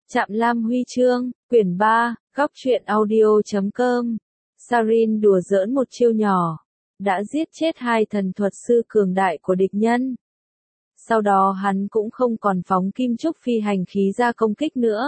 Trạm Lam Huy chương, quyển 3, góc truyện audio.com. Sarin đùa giỡn một chiêu nhỏ, đã giết chết 2 thần thuật sư cường đại của địch nhân. Sau đó hắn cũng không còn phóng kim trúc phi hành khí ra công kích nữa.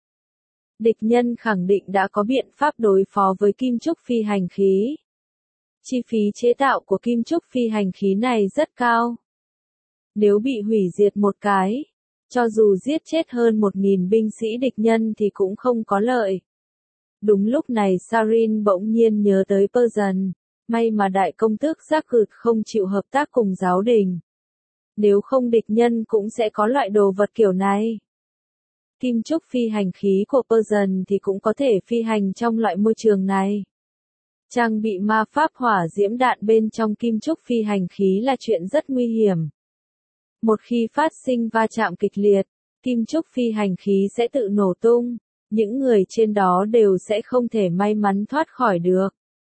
Địch nhân khẳng định đã có biện pháp đối phó với kim trúc phi hành khí. Chi phí chế tạo của kim trúc phi hành khí này rất cao. Nếu bị hủy diệt một cái, cho dù giết chết hơn 1.000 binh sĩ địch nhân thì cũng không có lợi. Đúng lúc này Sarin bỗng nhiên nhớ tới Persian, may mà đại công tước Giác Cửt không chịu hợp tác cùng giáo đình. Nếu không địch nhân cũng sẽ có loại đồ vật kiểu này. Kim trúc phi hành khí của Persian thì cũng có thể phi hành trong loại môi trường này. Trang bị ma pháp hỏa diễm đạn bên trong kim trúc phi hành khí là chuyện rất nguy hiểm. Một khi phát sinh va chạm kịch liệt, kim trúc phi hành khí sẽ tự nổ tung, những người trên đó đều sẽ không thể may mắn thoát khỏi được.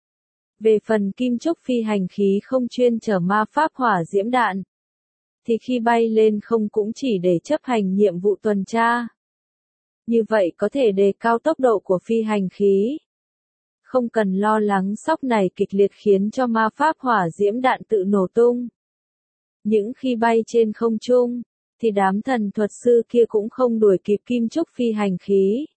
Về phần kim trúc phi hành khí không chuyên chở ma pháp hỏa diễm đạn, thì khi bay lên không cũng chỉ để chấp hành nhiệm vụ tuần tra. Như vậy có thể đề cao tốc độ của phi hành khí. Không cần lo lắng sóc này kịch liệt khiến cho ma pháp hỏa diễm đạn tự nổ tung. Những khi bay trên không trung, thì đám thần thuật sư kia cũng không đuổi kịp kim trúc phi hành khí.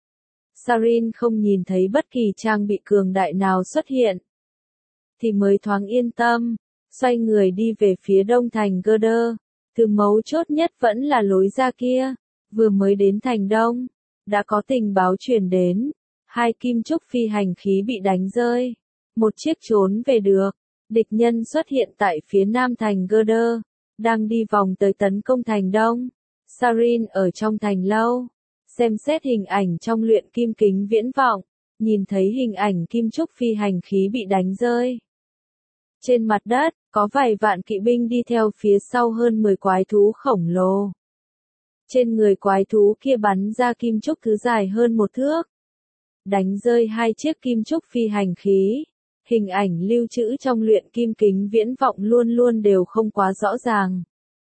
Sarin không nhìn thấy bất kỳ trang bị cường đại nào xuất hiện, thì mới thoáng yên tâm, xoay người đi về phía đông thành Gerder. Từ mấu chốt nhất vẫn là lối ra kia. Vừa mới đến thành đông, đã có tình báo truyền đến, 2 kim trúc phi hành khí bị đánh rơi, một chiếc trốn về được. Địch nhân xuất hiện tại phía nam thành Gerder, đang đi vòng tới tấn công thành đông. Sarin ở trong thành lâu, xem xét hình ảnh trong luyện kim kính viễn vọng, nhìn thấy hình ảnh kim trúc phi hành khí bị đánh rơi. Trên mặt đất, có vài vạn kỵ binh đi theo phía sau hơn 10 quái thú khổng lồ. Trên người quái thú kia bắn ra kim trúc thứ dài hơn 1 thước. Đánh rơi 2 chiếc kim trúc phi hành khí. Hình ảnh lưu trữ trong luyện kim kính viễn vọng luôn luôn đều không quá rõ ràng.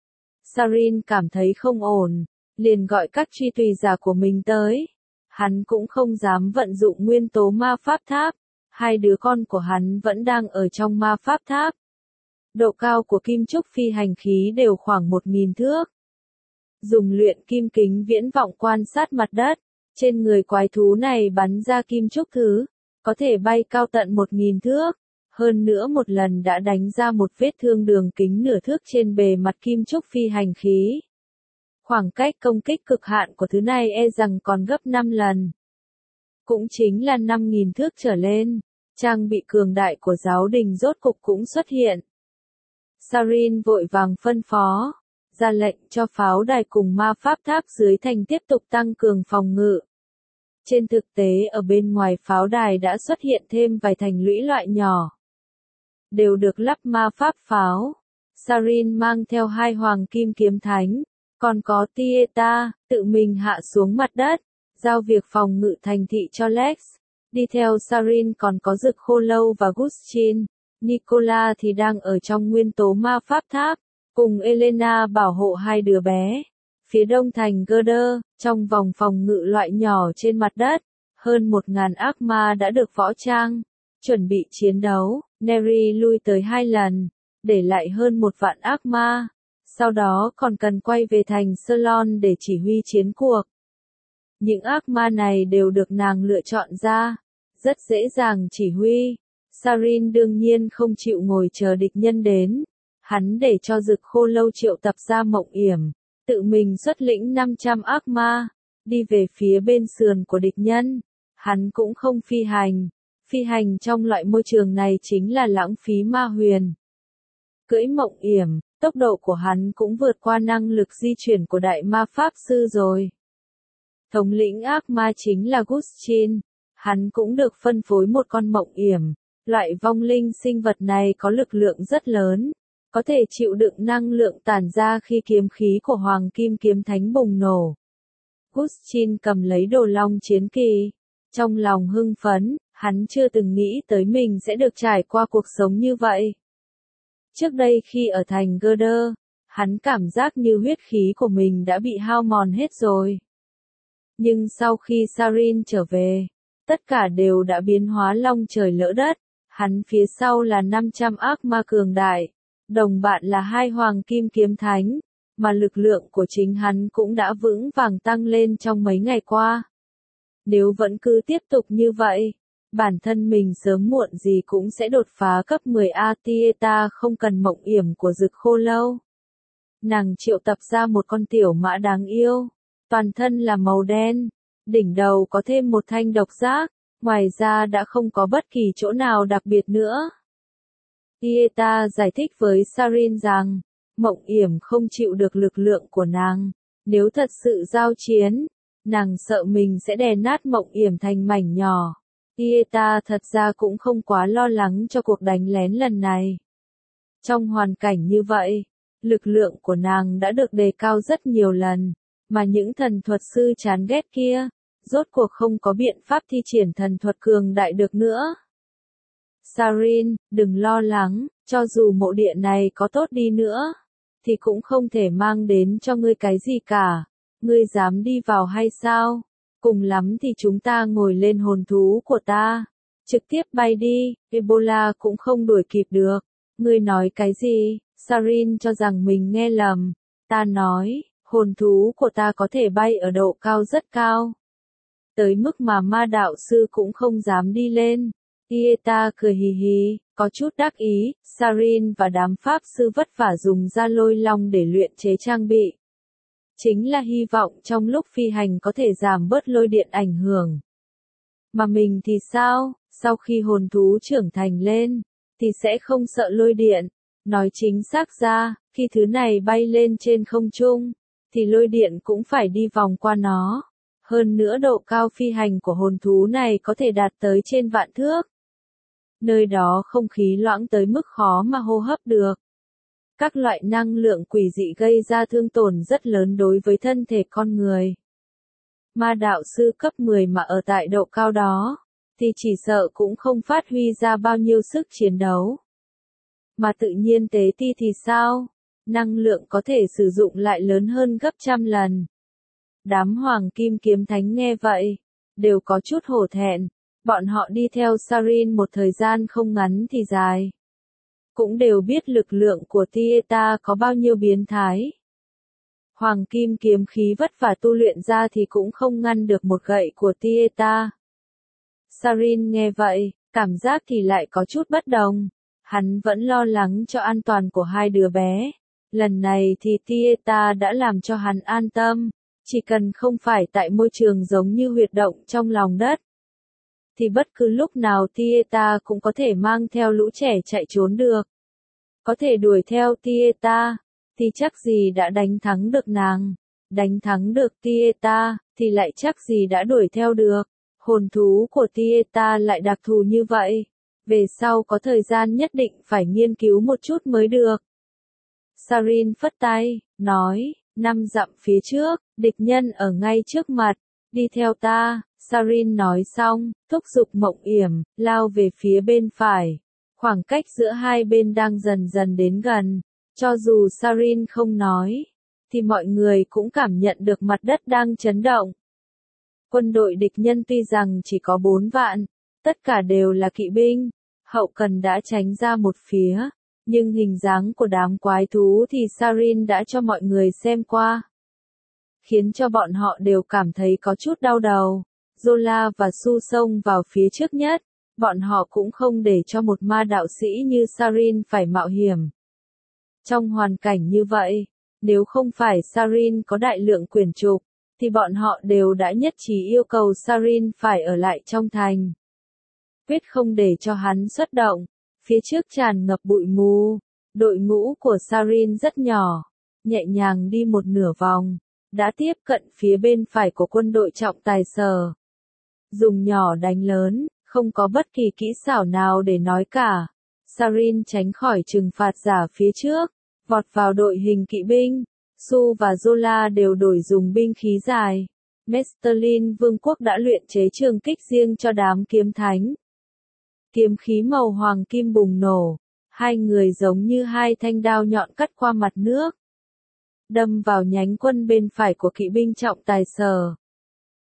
Sarin cảm thấy không ổn, liền gọi các truy tùy giả của mình tới. Hắn cũng không dám vận dụng nguyên tố ma pháp tháp. 2 đứa con của hắn vẫn đang ở trong ma pháp tháp. Độ cao của kim trúc phi hành khí đều khoảng 1.000 thước. Dùng luyện kim kính viễn vọng quan sát mặt đất, trên người quái thú này bắn ra kim trúc thứ, có thể bay cao tận 1.000 thước. Hơn nữa một lần đã đánh ra một vết thương đường kính nửa thước trên bề mặt kim trúc phi hành khí. Khoảng cách công kích cực hạn của thứ này e rằng còn gấp 5 lần. Cũng chính là 5.000 thước trở lên. Trang bị cường đại của giáo đình rốt cục cũng xuất hiện. Sarin vội vàng phân phó, ra lệnh cho pháo đài cùng ma pháp tháp dưới thành tiếp tục tăng cường phòng ngự. Trên thực tế ở bên ngoài pháo đài đã xuất hiện thêm vài thành lũy loại nhỏ. Đều được lắp ma pháp pháo. Sarin mang theo 2 hoàng kim kiếm thánh, còn có Tieta, tự mình hạ xuống mặt đất, giao việc phòng ngự thành thị cho Lex. Đi theo Sarin còn có Dực Khô Lâu và Gustin. Nicola thì đang ở trong nguyên tố ma pháp tháp, cùng Elena bảo hộ 2 đứa bé. Phía đông thành Gerder, trong vòng phòng ngự loại nhỏ trên mặt đất, hơn 1.000 ác ma đã được võ trang, chuẩn bị chiến đấu. Neri lui tới 2 lần, để lại hơn 1 vạn ác ma, sau đó còn cần quay về thành Salon để chỉ huy chiến cuộc. Những ác ma này đều được nàng lựa chọn ra, rất dễ dàng chỉ huy. Sarin đương nhiên không chịu ngồi chờ địch nhân đến, hắn để cho Dực Khô Lâu triệu tập ra Mộng Yểm, tự mình xuất lĩnh 500 ác ma, đi về phía bên sườn của địch nhân. Hắn cũng không phi hành trong loại môi trường này chính là lãng phí ma huyền. Cưỡi Mộng Yểm, tốc độ của hắn cũng vượt qua năng lực di chuyển của đại ma pháp sư rồi. Thống lĩnh ác ma chính là Gustin, hắn cũng được phân phối một con Mộng Yểm. Loại vong linh sinh vật này có lực lượng rất lớn, có thể chịu đựng năng lượng tản ra khi kiếm khí của Hoàng Kim Kiếm Thánh bùng nổ. Gustin cầm lấy đồ long chiến kỳ, trong lòng hưng phấn, hắn chưa từng nghĩ tới mình sẽ được trải qua cuộc sống như vậy. Trước đây khi ở thành Gerder, hắn cảm giác như huyết khí của mình đã bị hao mòn hết rồi. Nhưng sau khi Sarin trở về, tất cả đều đã biến hóa long trời lỡ đất. Hắn phía sau là 500 ác ma cường đại, đồng bạn là 2 hoàng kim kiếm thánh, mà lực lượng của chính hắn cũng đã vững vàng tăng lên trong mấy ngày qua. Nếu vẫn cứ tiếp tục như vậy, bản thân mình sớm muộn gì cũng sẽ đột phá cấp 10A. Tieta không cần mộng yểm của Dực Khô Lâu. Nàng triệu tập ra một con tiểu mã đáng yêu, toàn thân là màu đen, đỉnh đầu có thêm một thanh độc giác, ngoài ra đã không có bất kỳ chỗ nào đặc biệt nữa. Tieta giải thích với Sarin rằng, mộng yểm không chịu được lực lượng của nàng, nếu thật sự giao chiến, nàng sợ mình sẽ đè nát mộng yểm thành mảnh nhỏ. Tieta thật ra cũng không quá lo lắng cho cuộc đánh lén lần này. Trong hoàn cảnh như vậy, lực lượng của nàng đã được đề cao rất nhiều lần, mà những thần thuật sư chán ghét kia, rốt cuộc không có biện pháp thi triển thần thuật cường đại được nữa. Sarin, đừng lo lắng, cho dù mộ địa này có tốt đi nữa, thì cũng không thể mang đến cho ngươi cái gì cả. Ngươi dám đi vào hay sao? Cùng lắm thì chúng ta ngồi lên hồn thú của ta, trực tiếp bay đi, Ebola cũng không đuổi kịp được. Ngươi nói cái gì? Sarin cho rằng mình nghe lầm. Ta nói, hồn thú của ta có thể bay ở độ cao rất cao, tới mức mà ma đạo sư cũng không dám đi lên. Tieta cười hì hì, có chút đắc ý. Sarin và đám pháp sư vất vả dùng ra lôi long để luyện chế trang bị, chính là hy vọng trong lúc phi hành có thể giảm bớt lôi điện ảnh hưởng. Mà mình thì sao? Sau khi hồn thú trưởng thành lên, thì sẽ không sợ lôi điện. Nói chính xác ra, khi thứ này bay lên trên không trung, thì lôi điện cũng phải đi vòng qua nó. Hơn nữa độ cao phi hành của hồn thú này có thể đạt tới trên vạn thước. Nơi đó không khí loãng tới mức khó mà hô hấp được. Các loại năng lượng quỷ dị gây ra thương tổn rất lớn đối với thân thể con người. Ma đạo sư cấp 10 mà ở tại độ cao đó, thì chỉ sợ cũng không phát huy ra bao nhiêu sức chiến đấu. Mà tự nhiên tế ti thì sao? Năng lượng có thể sử dụng lại lớn hơn gấp trăm lần. Đám hoàng kim kiếm thánh nghe vậy, đều có chút hổ thẹn. Bọn họ đi theo Sarin một thời gian không ngắn thì dài, cũng đều biết lực lượng của Tieta có bao nhiêu biến thái. Hoàng kim kiếm khí vất vả tu luyện ra thì cũng không ngăn được một gậy của Tieta. Sarin nghe vậy, cảm giác thì lại có chút bất đồng. Hắn vẫn lo lắng cho an toàn của hai đứa bé. Lần này thì Tieta đã làm cho hắn an tâm. Chỉ cần không phải tại môi trường giống như huyệt động trong lòng đất, thì bất cứ lúc nào Tieta cũng có thể mang theo lũ trẻ chạy trốn được. Có thể đuổi theo Tieta, thì chắc gì đã đánh thắng được nàng. Đánh thắng được Tieta, thì lại chắc gì đã đuổi theo được. Hồn thú của Tieta lại đặc thù như vậy. Về sau có thời gian nhất định phải nghiên cứu một chút mới được. Sarin phất tay, nói, 5 dặm phía trước, địch nhân ở ngay trước mặt, đi theo ta. Sarin nói xong, thúc giục mộng yểm, lao về phía bên phải. Khoảng cách giữa hai bên đang dần dần đến gần. Cho dù Sarin không nói, thì mọi người cũng cảm nhận được mặt đất đang chấn động. Quân đội địch nhân tuy rằng chỉ có 4 vạn, tất cả đều là kỵ binh, hậu cần đã tránh ra một phía, nhưng hình dáng của đám quái thú thì Sarin đã cho mọi người xem qua, khiến cho bọn họ đều cảm thấy có chút đau đầu. Zola và Su xông vào phía trước nhất, bọn họ cũng không để cho một ma đạo sĩ như Sarin phải mạo hiểm. Trong hoàn cảnh như vậy, nếu không phải Sarin có đại lượng quyển trục, thì bọn họ đều đã nhất trí yêu cầu Sarin phải ở lại trong thành, quyết không để cho hắn xuất động. Phía trước tràn ngập bụi mù, đội ngũ của Sarin rất nhỏ, nhẹ nhàng đi một nửa vòng, đã tiếp cận phía bên phải của quân đội trọng tài sở. Dùng nhỏ đánh lớn, không có bất kỳ kỹ xảo nào để nói cả. Sarin tránh khỏi trừng phạt giả phía trước, vọt vào đội hình kỵ binh. Su và Zola đều đổi dùng binh khí dài. Mesterlin vương quốc đã luyện chế trường kích riêng cho đám kiếm thánh. Kiếm khí màu hoàng kim bùng nổ, hai người giống như hai thanh đao nhọn cắt qua mặt nước, đâm vào nhánh quân bên phải của kỵ binh trọng tài sở.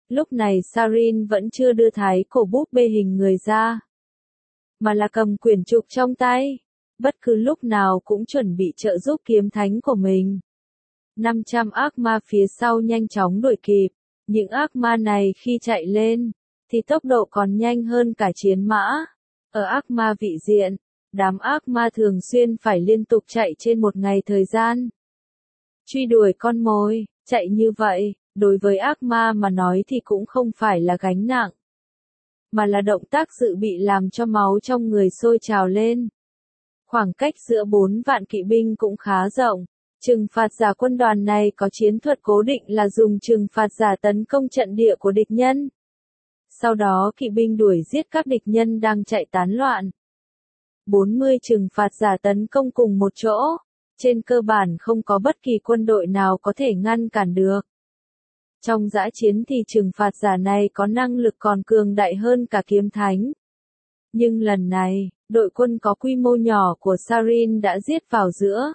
Lúc này Sarin vẫn chưa đưa thái cổ búp bê hình người ra, mà là cầm quyển trục trong tay, bất cứ lúc nào cũng chuẩn bị trợ giúp kiếm thánh của mình. 500 ác ma phía sau nhanh chóng đuổi kịp, những ác ma này khi chạy lên, thì tốc độ còn nhanh hơn cả chiến mã. Ở ác ma vị diện, đám ác ma thường xuyên phải liên tục chạy trên một ngày thời gian. Truy đuổi con mồi, chạy như vậy, đối với ác ma mà nói thì cũng không phải là gánh nặng, mà là động tác dự bị làm cho máu trong người sôi trào lên. Khoảng cách giữa 4 vạn kỵ binh cũng khá rộng. Trừng phạt giả quân đoàn này có chiến thuật cố định là dùng trừng phạt giả tấn công trận địa của địch nhân. Sau đó kỵ binh đuổi giết các địch nhân đang chạy tán loạn. 40 trừng phạt giả tấn công cùng một chỗ. Trên cơ bản không có bất kỳ quân đội nào có thể ngăn cản được. Trong dã chiến thì trừng phạt giả này có năng lực còn cường đại hơn cả kiếm thánh. Nhưng lần này, đội quân có quy mô nhỏ của Sarin đã giết vào giữa.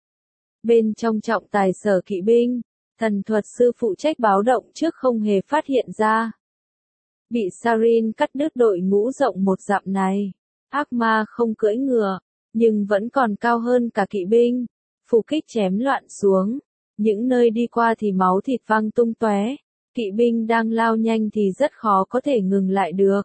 Bên trong trọng tài sở kỵ binh, thần thuật sư phụ trách báo động trước không hề phát hiện ra. Bị Sarin cắt đứt đội ngũ rộng một dặm này. Ác ma không cưỡi ngựa, nhưng vẫn còn cao hơn cả kỵ binh. Phù kích chém loạn xuống. Những nơi đi qua thì máu thịt văng tung tóe. Kỵ binh đang lao nhanh thì rất khó có thể ngừng lại được.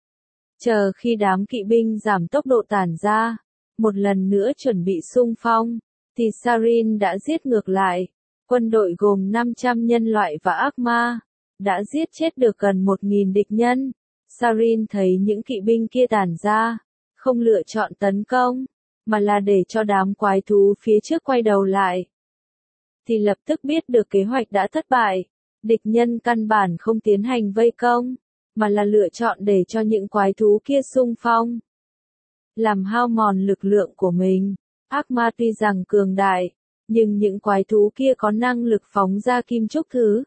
Chờ khi đám kỵ binh giảm tốc độ tản ra, một lần nữa chuẩn bị xung phong, thì Sarin đã giết ngược lại. Quân đội gồm 500 nhân loại và ác ma, đã giết chết được gần 1.000 địch nhân. Sarin thấy những kỵ binh kia tản ra, không lựa chọn tấn công, mà là để cho đám quái thú phía trước quay đầu lại. Thì lập tức biết được kế hoạch đã thất bại, địch nhân căn bản không tiến hành vây công, mà là lựa chọn để cho những quái thú kia xung phong. Làm hao mòn lực lượng của mình, ác ma tuy rằng cường đại, nhưng những quái thú kia có năng lực phóng ra kim trúc thứ.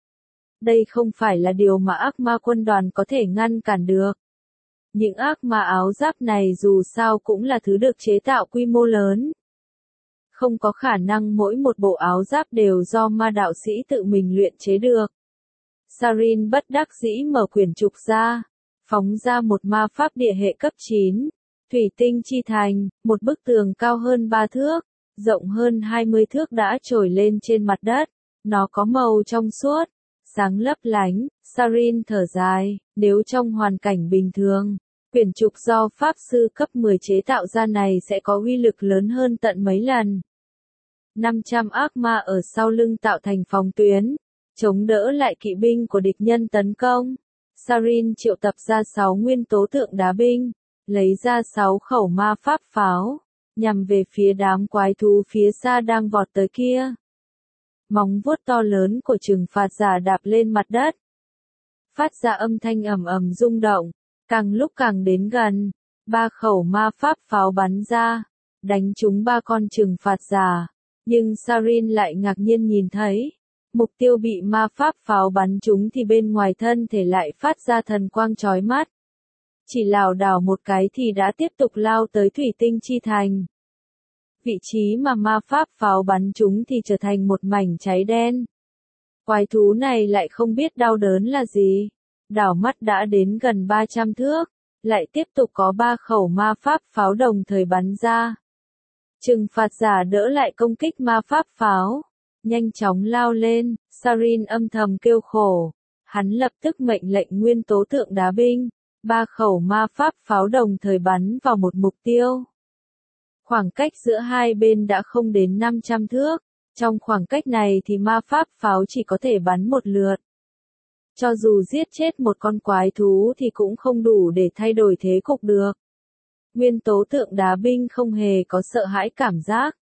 Đây không phải là điều mà ác ma quân đoàn có thể ngăn cản được. Những ác ma áo giáp này dù sao cũng là thứ được chế tạo quy mô lớn. Không có khả năng mỗi một bộ áo giáp đều do ma đạo sĩ tự mình luyện chế được. Sarin bất đắc dĩ mở quyển trục ra, phóng ra một ma pháp địa hệ cấp 9, thủy tinh chi thành, một bức tường cao hơn 3 thước, rộng hơn 20 thước đã trồi lên trên mặt đất. Nó có màu trong suốt, sáng lấp lánh. Sarin thở dài, nếu trong hoàn cảnh bình thường, quyển trục do pháp sư cấp 10 chế tạo ra này sẽ có uy lực lớn hơn tận mấy lần. 500 ác ma ở sau lưng tạo thành phòng tuyến, chống đỡ lại kỵ binh của địch nhân tấn công. Sarin triệu tập ra 6 nguyên tố tượng đá binh, lấy ra 6 khẩu ma pháp pháo, nhằm về phía đám quái thú phía xa đang vọt tới kia. Móng vuốt to lớn của trừng phạt giả đạp lên mặt đất, phát ra âm thanh ầm ầm rung động, càng lúc càng đến gần. 3 khẩu ma pháp pháo bắn ra, đánh trúng 3 con trừng phạt giả, nhưng Sarin lại ngạc nhiên nhìn thấy, mục tiêu bị ma pháp pháo bắn trúng thì bên ngoài thân thể lại phát ra thần quang chói mắt. Chỉ lảo đảo một cái thì đã tiếp tục lao tới thủy tinh chi thành. Vị trí mà ma pháp pháo bắn trúng thì trở thành một mảnh cháy đen. Quái thú này lại không biết đau đớn là gì. Đảo mắt đã đến gần 300 thước, lại tiếp tục có 3 khẩu ma pháp pháo đồng thời bắn ra. Trừng phạt giả đỡ lại công kích ma pháp pháo, nhanh chóng lao lên. Sarin âm thầm kêu khổ. Hắn lập tức mệnh lệnh nguyên tố tượng đá binh, 3 khẩu ma pháp pháo đồng thời bắn vào một mục tiêu. Khoảng cách giữa hai bên đã không đến 500 thước, trong khoảng cách này thì ma pháp pháo chỉ có thể bắn một lượt. Cho dù giết chết một con quái thú thì cũng không đủ để thay đổi thế cục được. Nguyên tố tượng đá binh không hề có sợ hãi cảm giác.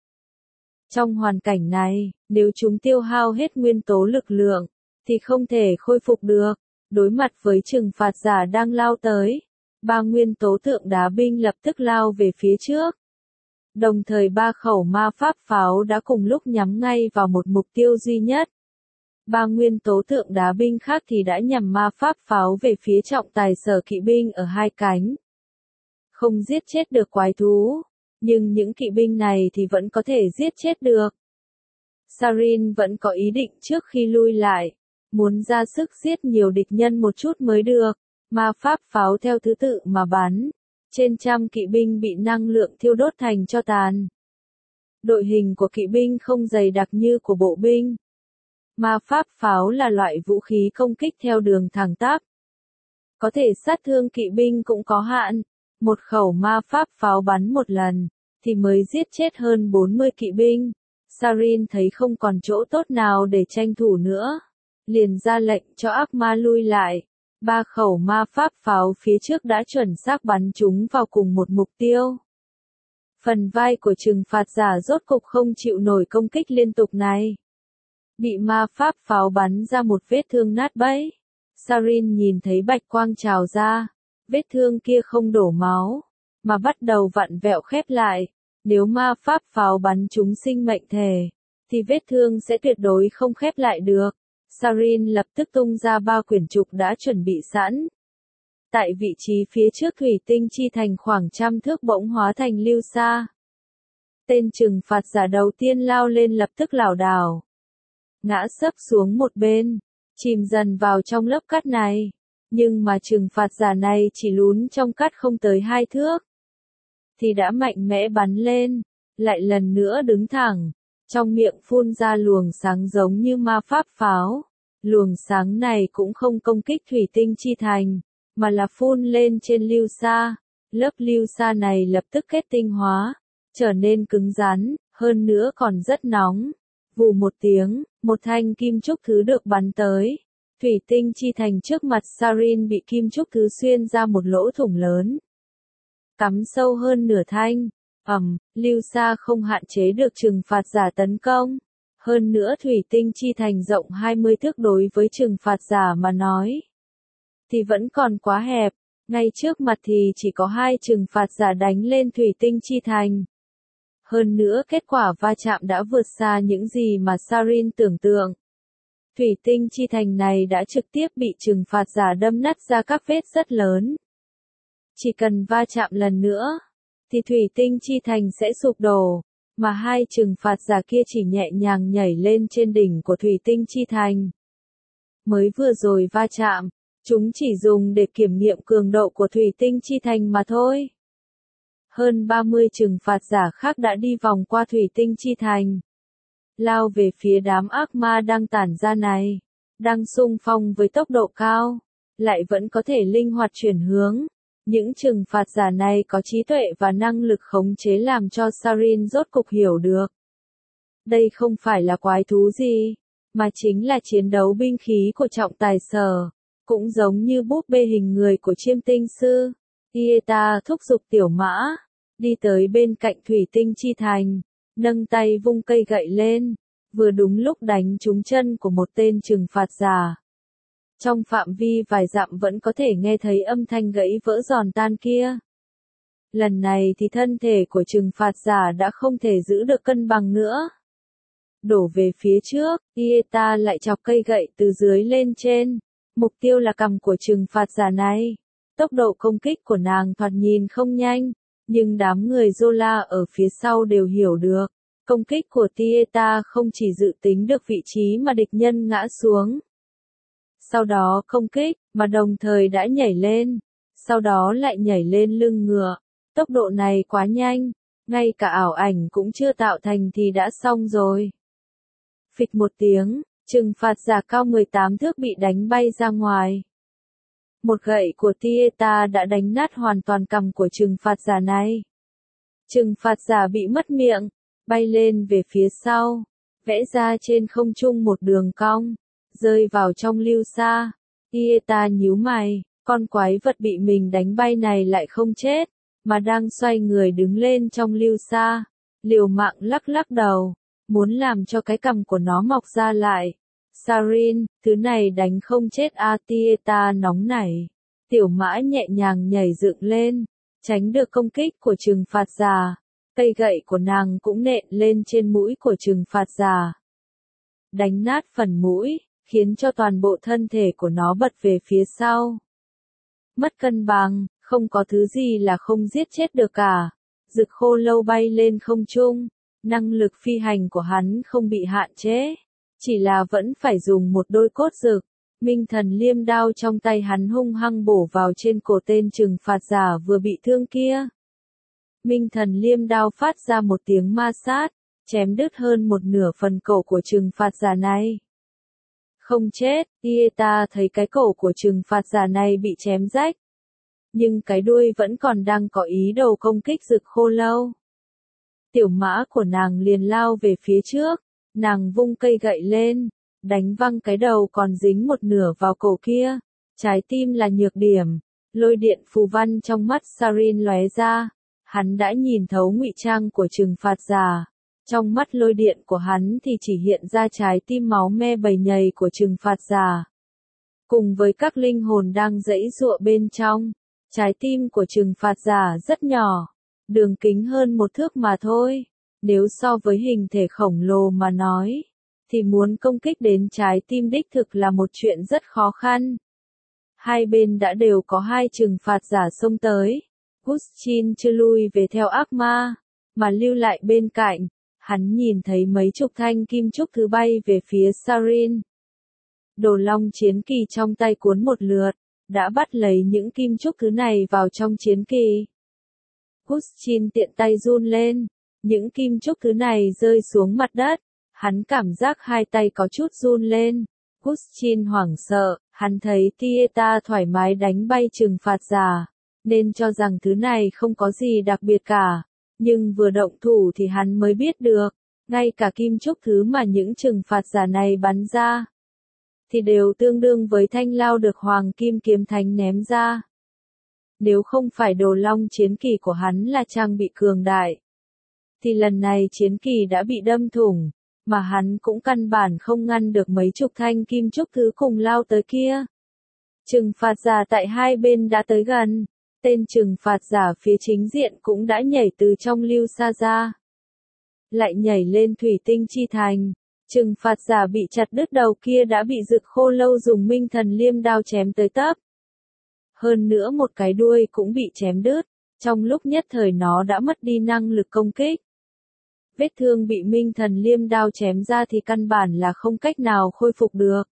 Trong hoàn cảnh này, nếu chúng tiêu hao hết nguyên tố lực lượng, thì không thể khôi phục được. Đối mặt với trừng phạt giả đang lao tới, 3 nguyên tố tượng đá binh lập tức lao về phía trước. Đồng thời 3 khẩu ma pháp pháo đã cùng lúc nhắm ngay vào một mục tiêu duy nhất. 3 nguyên tố tượng đá binh khác thì đã nhằm ma pháp pháo về phía trọng tài sở kỵ binh ở hai cánh. Không giết chết được quái thú, nhưng những kỵ binh này thì vẫn có thể giết chết được. Sarin vẫn có ý định trước khi lui lại, muốn ra sức giết nhiều địch nhân một chút mới được. Ma pháp pháo theo thứ tự mà bắn. Trên trăm kỵ binh bị năng lượng thiêu đốt thành tro tàn. Đội hình của kỵ binh không dày đặc như của bộ binh. Ma pháp pháo là loại vũ khí công kích theo đường thẳng tắp. Có thể sát thương kỵ binh cũng có hạn. Một khẩu ma pháp pháo bắn một lần, thì mới giết chết hơn 40 kỵ binh. Sarin thấy không còn chỗ tốt nào để tranh thủ nữa. Liền ra lệnh cho ác ma lui lại. 3 khẩu ma pháp pháo phía trước đã chuẩn xác bắn chúng vào cùng một mục tiêu. Phần vai của trừng phạt giả rốt cục không chịu nổi công kích liên tục này. Bị ma pháp pháo bắn ra một vết thương nát bấy. Sarin nhìn thấy bạch quang trào ra. Vết thương kia không đổ máu, mà bắt đầu vặn vẹo khép lại. Nếu ma pháp pháo bắn chúng sinh mệnh thể, thì vết thương sẽ tuyệt đối không khép lại được. Sarin lập tức tung ra 3 quyển trục đã chuẩn bị sẵn. Tại vị trí phía trước thủy tinh chi thành khoảng trăm thước bỗng hóa thành lưu sa. Tên trừng phạt giả đầu tiên lao lên lập tức lảo đảo, ngã sấp xuống một bên, chìm dần vào trong lớp cát này. Nhưng mà trừng phạt giả này chỉ lún trong cát không tới 2 thước, thì đã mạnh mẽ bắn lên, lại lần nữa đứng thẳng, trong miệng phun ra luồng sáng giống như ma pháp pháo. Luồng sáng này cũng không công kích thủy tinh chi thành, mà là phun lên trên lưu sa. Lớp lưu sa này lập tức kết tinh hóa, trở nên cứng rắn, hơn nữa còn rất nóng. Vù một tiếng, một thanh kim trúc thứ được bắn tới. Thủy tinh chi thành trước mặt Sarin bị kim trúc thứ xuyên ra một lỗ thủng lớn, cắm sâu hơn nửa thanh. Lưu sa không hạn chế được trừng phạt giả tấn công. Hơn nữa thủy tinh chi thành rộng 20 thước đối với trừng phạt giả mà nói, thì vẫn còn quá hẹp. Ngay trước mặt thì chỉ có 2 trừng phạt giả đánh lên thủy tinh chi thành. Hơn nữa kết quả va chạm đã vượt xa những gì mà Sarin tưởng tượng. Thủy tinh chi thành này đã trực tiếp bị trừng phạt giả đâm nát ra các vết rất lớn. Chỉ cần va chạm lần nữa, thì thủy tinh chi thành sẽ sụp đổ, mà 2 trừng phạt giả kia chỉ nhẹ nhàng nhảy lên trên đỉnh của thủy tinh chi thành. Mới vừa rồi va chạm, chúng chỉ dùng để kiểm nghiệm cường độ của thủy tinh chi thành mà thôi. Hơn 30 trừng phạt giả khác đã đi vòng qua thủy tinh chi thành, lao về phía đám ác ma đang tản ra này, đang xung phong với tốc độ cao, lại vẫn có thể linh hoạt chuyển hướng. Những trừng phạt giả này có trí tuệ và năng lực khống chế làm cho Sarin rốt cục hiểu được. Đây không phải là quái thú gì, mà chính là chiến đấu binh khí của trọng tài sở, cũng giống như búp bê hình người của chiêm tinh sư. Ieta thúc giục tiểu mã, đi tới bên cạnh thủy tinh chi thành, nâng tay vung cây gậy lên, vừa đúng lúc đánh trúng chân của một tên trừng phạt giả. Trong phạm vi vài dặm vẫn có thể nghe thấy âm thanh gãy vỡ giòn tan kia. Lần này thì thân thể của trừng phạt giả đã không thể giữ được cân bằng nữa. Đổ về phía trước, Ieta lại chọc cây gậy từ dưới lên trên. Mục tiêu là cằm của trừng phạt giả này. Tốc độ công kích của nàng thoạt nhìn không nhanh, nhưng đám người Zola ở phía sau đều hiểu được. Công kích của Ieta không chỉ dự tính được vị trí mà địch nhân ngã xuống. Sau đó công kích, mà đồng thời đã nhảy lên. Sau đó lại nhảy lên lưng ngựa. Tốc độ này quá nhanh, ngay cả ảo ảnh cũng chưa tạo thành thì đã xong rồi. Phịch một tiếng, trừng phạt giả cao 18 thước bị đánh bay ra ngoài. Một gậy của Tieta đã đánh nát hoàn toàn cằm của trừng phạt giả này. Trừng phạt giả bị mất miệng, bay lên về phía sau, vẽ ra trên không trung một đường cong, rơi vào trong lưu sa. Tieta nhíu mày, con quái vật bị mình đánh bay này lại không chết, mà đang xoay người đứng lên trong lưu sa, liều mạng lắc lắc đầu, muốn làm cho cái cằm của nó mọc ra lại. Sarin, thứ này đánh không chết a. Tieta nóng nảy. Tiểu mã nhẹ nhàng nhảy dựng lên, tránh được công kích của trừng phạt giả. Cây gậy của nàng cũng nện lên trên mũi của trừng phạt giả, đánh nát phần mũi, khiến cho toàn bộ thân thể của nó bật về phía sau. Mất cân bằng, không có thứ gì là không giết chết được cả. Rực khô lâu bay lên không trung, năng lực phi hành của hắn không bị hạn chế. Chỉ là vẫn phải dùng một đôi cốt rực. Minh thần liêm đao trong tay hắn hung hăng bổ vào trên cổ tên trừng phạt giả vừa bị thương kia. Minh thần liêm đao phát ra một tiếng ma sát, chém đứt hơn một nửa phần cổ của trừng phạt giả này. Không chết, Tieta thấy cái cổ của trừng phạt giả này bị chém rách. Nhưng cái đuôi vẫn còn đang có ý đồ công kích rực khô lâu. Tiểu mã của nàng liền lao về phía trước, nàng vung cây gậy lên, đánh văng cái đầu còn dính một nửa vào cổ kia. Trái tim là nhược điểm, lôi điện phù văn trong mắt Sarin lóe ra, hắn đã nhìn thấu ngụy trang của trừng phạt giả. Trong mắt lôi điện của hắn thì chỉ hiện ra trái tim máu me bầy nhầy của trừng phạt giả. Cùng với các linh hồn đang giãy giụa bên trong, trái tim của trừng phạt giả rất nhỏ, đường kính hơn 1 thước mà thôi. Nếu so với hình thể khổng lồ mà nói, thì muốn công kích đến trái tim đích thực là một chuyện rất khó khăn. Hai bên đã đều có 2 trừng phạt giả xông tới. Gustin chưa lui về theo ác ma, mà lưu lại bên cạnh. Hắn nhìn thấy mấy chục thanh kim trúc thứ bay về phía Sarin. Đồ long chiến kỳ trong tay cuốn một lượt, đã bắt lấy những kim trúc thứ này vào trong chiến kỳ. Gustin tiện tay run lên, những kim trúc thứ này rơi xuống mặt đất, hắn cảm giác hai tay có chút run lên. Gustin hoảng sợ, hắn thấy Tieta thoải mái đánh bay trừng phạt giả, nên cho rằng thứ này không có gì đặc biệt cả. Nhưng vừa động thủ thì hắn mới biết được, ngay cả kim trúc thứ mà những trừng phạt giả này bắn ra, thì đều tương đương với thanh lao được Hoàng Kim Kiếm Thánh ném ra. Nếu không phải đồ long chiến kỳ của hắn là trang bị cường đại, thì lần này chiến kỳ đã bị đâm thủng, mà hắn cũng căn bản không ngăn được mấy chục thanh kim trúc thứ cùng lao tới kia. Trừng phạt giả tại hai bên đã tới gần. Tên trừng phạt giả phía chính diện cũng đã nhảy từ trong lưu xa ra. Lại nhảy lên thủy tinh chi thành. Trừng phạt giả bị chặt đứt đầu kia đã bị rực khô lâu dùng minh thần liêm đao chém tới tấp. Hơn nữa một cái đuôi cũng bị chém đứt. Trong lúc nhất thời nó đã mất đi năng lực công kích. Vết thương bị minh thần liêm đao chém ra thì căn bản là không cách nào khôi phục được.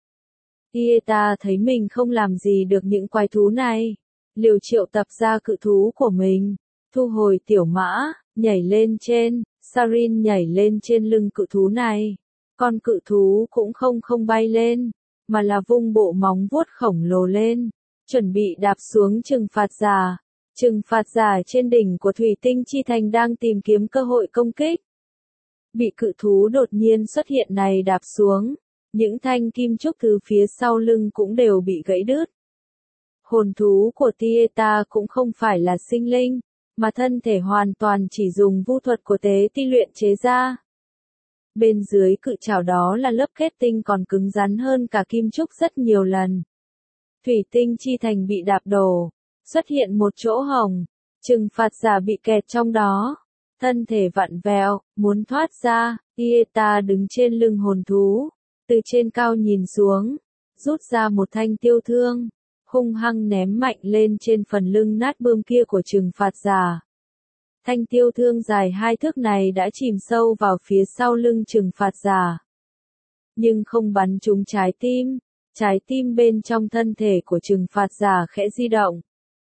Tieta thấy mình không làm gì được những quái thú này. Liều triệu tập ra cự thú của mình, thu hồi tiểu mã, nhảy lên trên, Sarin nhảy lên trên lưng cự thú này. Con cự thú cũng không bay lên, mà là vung bộ móng vuốt khổng lồ lên, chuẩn bị đạp xuống trừng phạt giả. Trừng phạt giả trên đỉnh của thủy tinh chi thành đang tìm kiếm cơ hội công kích. Bị cự thú đột nhiên xuất hiện này đạp xuống, những thanh kim trúc thứ phía sau lưng cũng đều bị gãy đứt. Hồn thú của Tieta cũng không phải là sinh linh, mà thân thể hoàn toàn chỉ dùng vu thuật của tế ti luyện chế ra. Bên dưới cự trảo đó là lớp kết tinh còn cứng rắn hơn cả kim trúc rất nhiều lần. Thủy tinh chi thành bị đạp đổ, xuất hiện một chỗ hổng, trừng phạt giả bị kẹt trong đó. Thân thể vặn vẹo, muốn thoát ra, Tieta đứng trên lưng hồn thú, từ trên cao nhìn xuống, rút ra một thanh tiêu thương. Hung hăng ném mạnh lên trên phần lưng nát bươm kia của trừng phạt giả. Thanh tiêu thương dài 2 thước này đã chìm sâu vào phía sau lưng trừng phạt giả. Nhưng không bắn trúng trái tim bên trong thân thể của trừng phạt giả khẽ di động.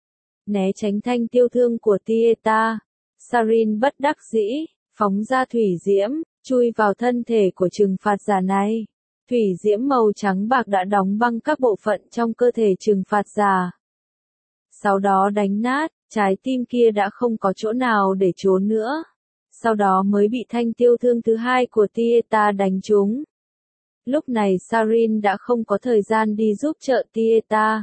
Né tránh thanh tiêu thương của Tieta, Sarin bất đắc dĩ, phóng ra thủy diễm, chui vào thân thể của trừng phạt giả này. Thủy diễm màu trắng bạc đã đóng băng các bộ phận trong cơ thể trừng phạt giả. Sau đó đánh nát, trái tim kia đã không có chỗ nào để trốn nữa. Sau đó mới bị thanh tiêu thương thứ hai của Tieta đánh trúng. Lúc này Sarin đã không có thời gian đi giúp trợ Tieta.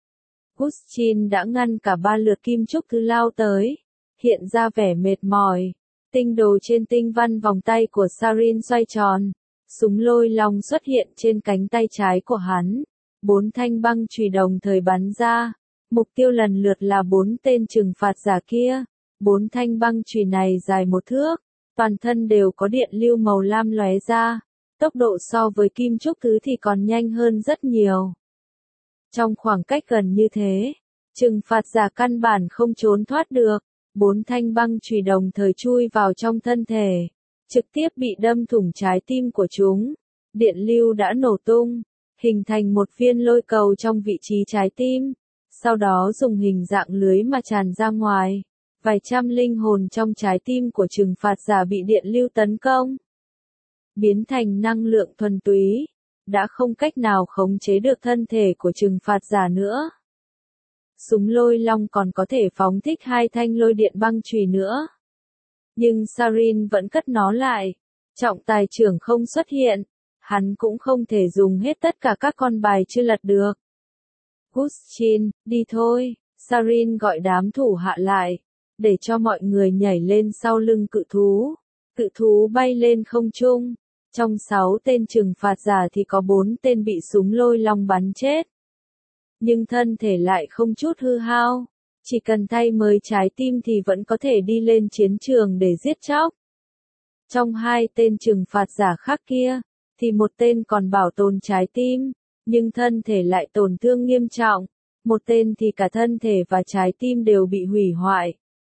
Gustin đã ngăn cả 3 lượt kim trúc thứ lao tới, hiện ra vẻ mệt mỏi. Tinh đồ trên tinh văn vòng tay của Sarin xoay tròn. Súng lôi long xuất hiện trên cánh tay trái của hắn. 4 thanh băng chùy đồng thời bắn ra. Mục tiêu lần lượt là 4 tên trừng phạt giả kia. 4 thanh băng chùy này dài 1 thước. Toàn thân đều có điện lưu màu lam lóe ra. Tốc độ so với kim trúc thứ thì còn nhanh hơn rất nhiều. Trong khoảng cách gần như thế, trừng phạt giả căn bản không trốn thoát được. 4 thanh băng chùy đồng thời chui vào trong thân thể. Trực tiếp bị đâm thủng trái tim của chúng. điện lưu đã nổ tung, hình thành một viên lôi cầu trong vị trí trái tim, sau đó dùng hình dạng lưới mà tràn ra ngoài. Vài trăm linh hồn trong trái tim của trừng phạt giả bị điện lưu tấn công, biến thành năng lượng thuần túy, đã không cách nào khống chế được thân thể của trừng phạt giả nữa. Súng lôi long còn có thể phóng thích 2 thanh lôi điện băng chùy nữa. Nhưng Sarin vẫn cất nó lại. Trọng tài trưởng không xuất hiện, hắn cũng không thể dùng hết tất cả các con bài chưa lật được. Guschin, đi thôi, Sarin gọi đám thủ hạ lại, để cho mọi người nhảy lên sau lưng cự thú. Cự thú bay lên không trung. Trong 6 tên trừng phạt giả thì có 4 tên bị súng lôi long bắn chết. Nhưng thân thể lại không chút hư hao. Chỉ cần thay mới trái tim thì vẫn có thể đi lên chiến trường để giết chóc. Trong 2 tên trừng phạt giả khác kia, thì một tên còn bảo tồn trái tim, nhưng thân thể lại tổn thương nghiêm trọng. Một tên thì cả thân thể và trái tim đều bị hủy hoại.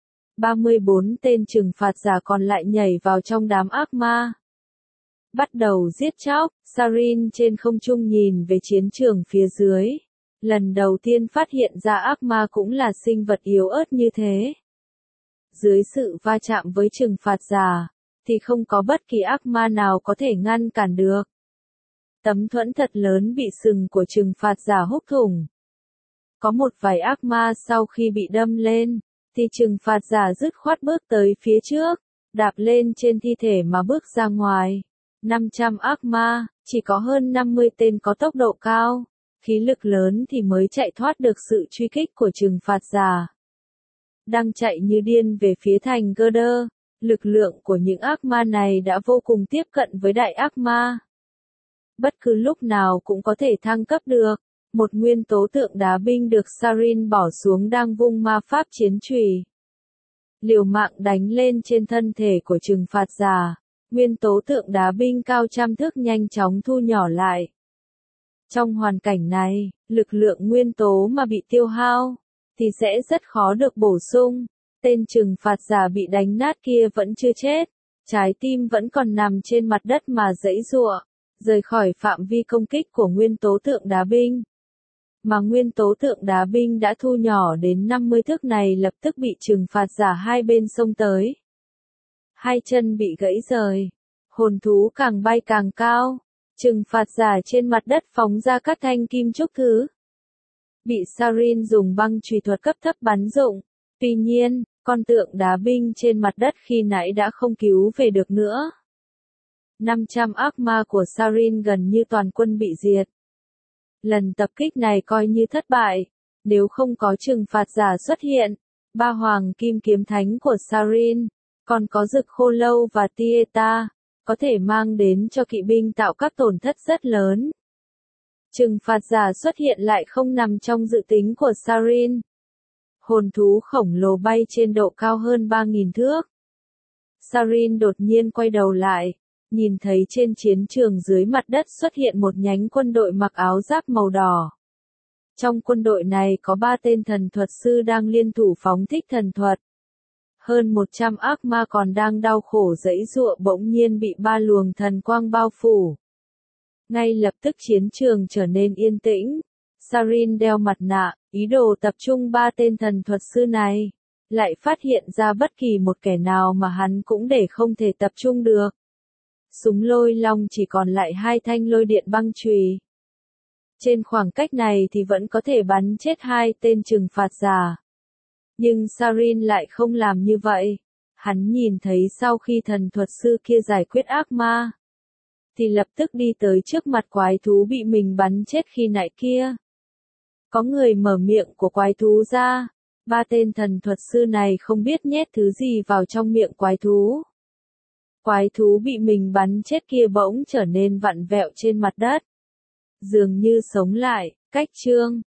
34 tên trừng phạt giả còn lại nhảy vào trong đám ác ma. Bắt đầu giết chóc, Sarin trên không trung nhìn về chiến trường phía dưới. Lần đầu tiên phát hiện ra ác ma cũng là sinh vật yếu ớt như thế. Dưới sự va chạm với trừng phạt giả, thì không có bất kỳ ác ma nào có thể ngăn cản được. Tấm thuẫn thật lớn bị sừng của trừng phạt giả húc thủng. Có một vài ác ma sau khi bị đâm lên, thì trừng phạt giả dứt khoát bước tới phía trước, đạp lên trên thi thể mà bước ra ngoài. 500 ác ma, chỉ có hơn 50 tên có tốc độ cao, khí lực lớn thì mới chạy thoát được sự truy kích của trừng phạt giả. Đang chạy như điên về phía thành Gerder, lực lượng của những ác ma này đã vô cùng tiếp cận với đại ác ma. Bất cứ lúc nào cũng có thể thăng cấp được. Một nguyên tố tượng đá binh được Sarin bỏ xuống đang vung ma pháp chiến chùy. Liều mạng đánh lên trên thân thể của trừng phạt giả. Nguyên tố tượng đá binh cao trăm thước nhanh chóng thu nhỏ lại. Trong hoàn cảnh này, lực lượng nguyên tố mà bị tiêu hao, thì sẽ rất khó được bổ sung. Tên trừng phạt giả bị đánh nát kia vẫn chưa chết. Trái tim vẫn còn nằm trên mặt đất mà giãy giụa, rời khỏi phạm vi công kích của nguyên tố tượng đá binh. Mà nguyên tố tượng đá binh đã thu nhỏ đến 50 thước này lập tức bị trừng phạt giả hai bên xông tới. 2 chân bị gãy rời, hồn thú càng bay càng cao, trừng phạt giả trên mặt đất phóng ra các thanh kim trúc thứ. Bị Sarin dùng băng chùy thuật cấp thấp bắn rụng, tuy nhiên, con tượng đá binh trên mặt đất khi nãy đã không cứu về được nữa. 500 ác ma của Sarin gần như toàn quân bị diệt. Lần tập kích này coi như thất bại, nếu không có trừng phạt giả xuất hiện, 3 hoàng kim kiếm thánh của Sarin, còn có rực khô lâu và Tieta, có thể mang đến cho kỵ binh tạo các tổn thất rất lớn. Trừng phạt giả xuất hiện lại không nằm trong dự tính của Sarin. Hồn thú khổng lồ bay trên độ cao hơn 3.000 thước. Sarin đột nhiên quay đầu lại, nhìn thấy trên chiến trường dưới mặt đất xuất hiện một nhánh quân đội mặc áo giáp màu đỏ. Trong quân đội này có 3 tên thần thuật sư đang liên thủ phóng thích thần thuật. Hơn 100 ác ma còn đang đau khổ giãy giụa bỗng nhiên bị 3 luồng thần quang bao phủ. Ngay lập tức chiến trường trở nên yên tĩnh. Sarin đeo mặt nạ, ý đồ tập trung 3 tên thần thuật sư này. Lại phát hiện ra bất kỳ một kẻ nào mà hắn cũng để không thể tập trung được. Súng lôi long chỉ còn lại 2 thanh lôi điện băng chùy. Trên khoảng cách này thì vẫn có thể bắn chết 2 tên trừng phạt giả. Nhưng Sarin lại không làm như vậy. Hắn nhìn thấy sau khi thần thuật sư kia giải quyết ác ma, thì lập tức đi tới trước mặt quái thú bị mình bắn chết khi nãy kia. Có người mở miệng của quái thú ra. 3 tên thần thuật sư này không biết nhét thứ gì vào trong miệng quái thú. Quái thú bị mình bắn chết kia bỗng trở nên vặn vẹo trên mặt đất. Dường như sống lại, cách chương.